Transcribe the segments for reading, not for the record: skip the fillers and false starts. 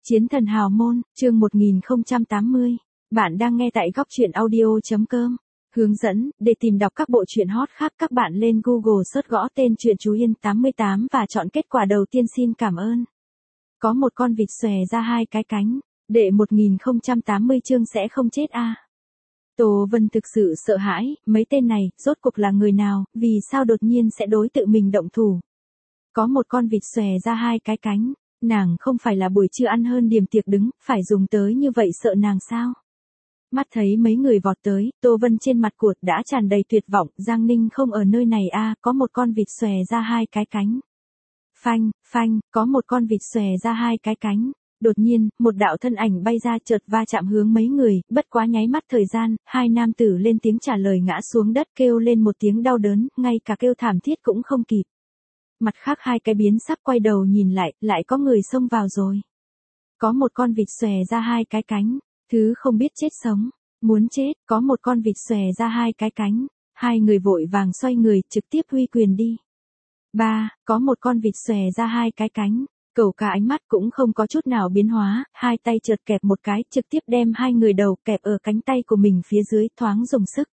Chiến thần hào môn, chương 1080. Bạn đang nghe tại góc truyện audio.com. Hướng dẫn, để tìm đọc các bộ truyện hot khác các bạn lên Google search gõ tên truyện Chú Yên 88 và chọn kết quả đầu tiên xin cảm ơn. Có một con vịt xòe ra hai cái cánh, đệ 1080 chương sẽ không chết à. Tô Vân thực sự sợ hãi, mấy tên này, rốt cuộc là người nào, vì sao đột nhiên sẽ đối tự mình động thủ. Có một con vịt xòe ra hai cái cánh. Nàng không phải là buổi trưa ăn hơn điểm tiệc đứng, phải dùng tới như vậy sợ nàng sao? Mắt thấy mấy người vọt tới, Tô Vân trên mặt cuột đã tràn đầy tuyệt vọng, Giang Ninh không ở nơi này à, có một con vịt xòe ra hai cái cánh. Phanh, phanh, có một con vịt xòe ra hai cái cánh. Đột nhiên, một đạo thân ảnh bay ra chợt va chạm hướng mấy người, bất quá nháy mắt thời gian, hai nam tử lên tiếng trả lời ngã xuống đất kêu lên một tiếng đau đớn, ngay cả kêu thảm thiết cũng không kịp. Mặt khác hai cái biến sắc quay đầu nhìn lại có người xông vào rồi. Có một con vịt xòe ra hai cái cánh, thứ không biết chết sống, muốn chết, có một con vịt xòe ra hai cái cánh, hai người vội vàng xoay người, trực tiếp huy quyền đi. Có một con vịt xòe ra hai cái cánh, Cẩu Ca ánh mắt cũng không có chút nào biến hóa, hai tay chợt kẹp một cái, trực tiếp đem hai người đầu kẹp ở cánh tay của mình phía dưới, thoáng dùng sức.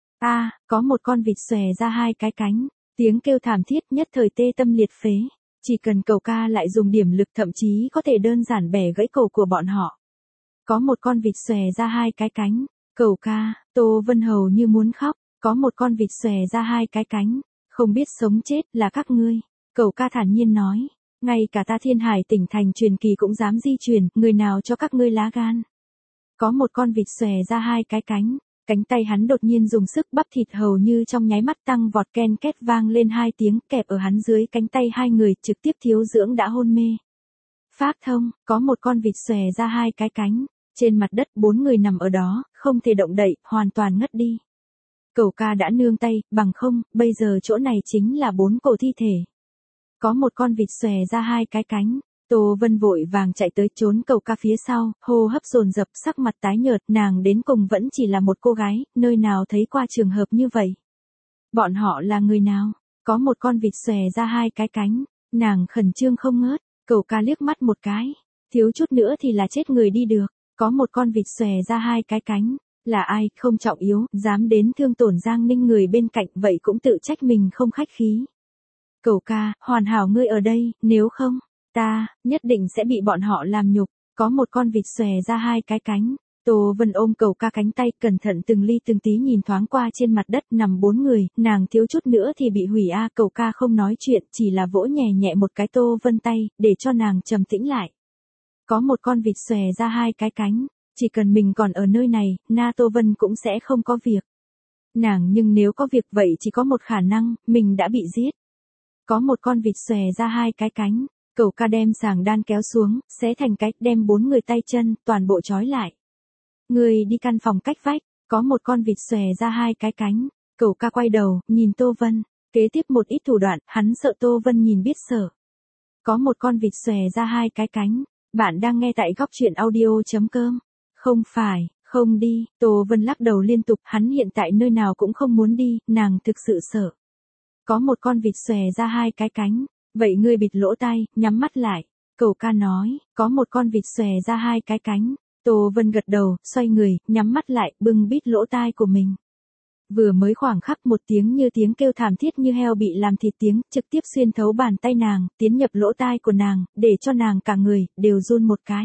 Có một con vịt xòe ra hai cái cánh. Tiếng kêu thảm thiết nhất thời tê tâm liệt phế, chỉ cần Cẩu Ca lại dùng điểm lực thậm chí có thể đơn giản bẻ gãy cổ của bọn họ. Có một con vịt xòe ra hai cái cánh, Cẩu Ca, Tô Vân hầu như muốn khóc, có một con vịt xòe ra hai cái cánh, không biết sống chết là các ngươi, Cẩu Ca thản nhiên nói, ngay cả ta Thiên Hải tỉnh thành truyền kỳ cũng dám di chuyển, người nào cho các ngươi lá gan. Có một con vịt xòe ra hai cái cánh. Cánh tay hắn đột nhiên dùng sức bắp thịt hầu như trong nháy mắt tăng vọt ken két vang lên hai tiếng kẹp ở hắn dưới cánh tay hai người trực tiếp thiếu dưỡng đã hôn mê. Phác thông, có một con vịt xòe ra hai cái cánh, trên mặt đất bốn người nằm ở đó, không thể động đậy, hoàn toàn ngất đi. Cẩu Ca đã nương tay, bằng không, bây giờ chỗ này chính là bốn cổ thi thể. Có một con vịt xòe ra hai cái cánh. Tô Vân vội vàng chạy tới trốn Cẩu Ca phía sau, hô hấp dồn dập sắc mặt tái nhợt, nàng đến cùng vẫn chỉ là một cô gái, nơi nào thấy qua trường hợp như vậy. Bọn họ là người nào? Có một con vịt xòe ra hai cái cánh, nàng khẩn trương không ngớt, Cẩu Ca liếc mắt một cái, thiếu chút nữa thì là chết người đi được, có một con vịt xòe ra hai cái cánh, là ai, không trọng yếu, dám đến thương tổn Giang Ninh người bên cạnh vậy cũng tự trách mình không khách khí. Cẩu Ca, hoàn hảo ngươi ở đây, nếu không, ta, nhất định sẽ bị bọn họ làm nhục, có một con vịt xòe ra hai cái cánh. Tô Vân ôm Cẩu Ca cánh tay, cẩn thận từng ly từng tí nhìn thoáng qua trên mặt đất nằm bốn người, nàng thiếu chút nữa thì bị hủy a. Cẩu Ca không nói chuyện, chỉ là vỗ nhẹ nhẹ một cái Tô Vân tay, để cho nàng trầm tĩnh lại. Có một con vịt xòe ra hai cái cánh, chỉ cần mình còn ở nơi này, na Tô Vân cũng sẽ không có việc. Nàng nhưng nếu có việc vậy chỉ có một khả năng, mình đã bị giết. Có một con vịt xòe ra hai cái cánh. Cẩu Ca đem sàng đan kéo xuống, xé thành cách đem bốn người tay chân, toàn bộ trói lại. Người đi căn phòng cách vách, có một con vịt xòe ra hai cái cánh. Cẩu Ca quay đầu, nhìn Tô Vân, kế tiếp một ít thủ đoạn, hắn sợ Tô Vân nhìn biết sợ. Có một con vịt xòe ra hai cái cánh. Bạn đang nghe tại góc truyện audio.com. Không phải, không đi, Tô Vân lắc đầu liên tục, hắn hiện tại nơi nào cũng không muốn đi, nàng thực sự sợ. Có một con vịt xòe ra hai cái cánh. Vậy ngươi bịt lỗ tai, nhắm mắt lại. Cẩu Ca nói, có một con vịt xòe ra hai cái cánh. Tô Vân gật đầu, xoay người, nhắm mắt lại, bưng bít lỗ tai của mình. Vừa mới khoảng khắc một tiếng như tiếng kêu thảm thiết như heo bị làm thịt tiếng, trực tiếp xuyên thấu bàn tay nàng, tiến nhập lỗ tai của nàng, để cho nàng cả người, đều run một cái.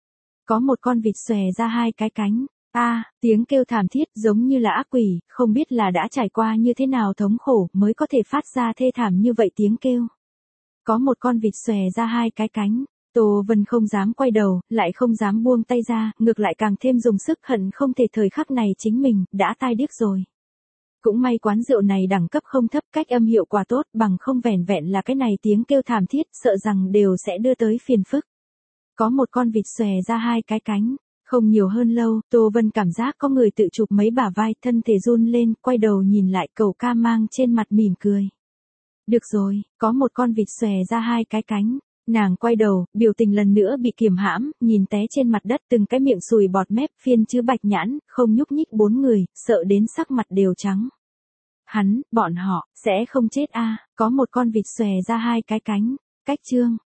Có một con vịt xòe ra hai cái cánh. Tiếng kêu thảm thiết giống như là ác quỷ, không biết là đã trải qua như thế nào thống khổ mới có thể phát ra thê thảm như vậy tiếng kêu. Có một con vịt xòe ra hai cái cánh. Tô Vân không dám quay đầu, lại không dám buông tay ra, ngược lại càng thêm dùng sức hận không thể thời khắc này chính mình, đã tai điếc rồi. Cũng may quán rượu này đẳng cấp không thấp, cách âm hiệu quả tốt, bằng không vẻn vẹn là cái này tiếng kêu thảm thiết, sợ rằng đều sẽ đưa tới phiền phức. Có một con vịt xòe ra hai cái cánh. Không nhiều hơn lâu, Tô Vân cảm giác có người tự chụp mấy bả vai, thân thể run lên, quay đầu nhìn lại, Cẩu Ca mang trên mặt mỉm cười. Được rồi, có một con vịt xòe ra hai cái cánh. Nàng quay đầu, biểu tình lần nữa bị kiềm hãm, nhìn té trên mặt đất từng cái miệng sùi bọt mép phiên chữ bạch nhãn, không nhúc nhích bốn người, sợ đến sắc mặt đều trắng. Bọn họ, sẽ không chết a. Có một con vịt xòe ra hai cái cánh. Cách chương.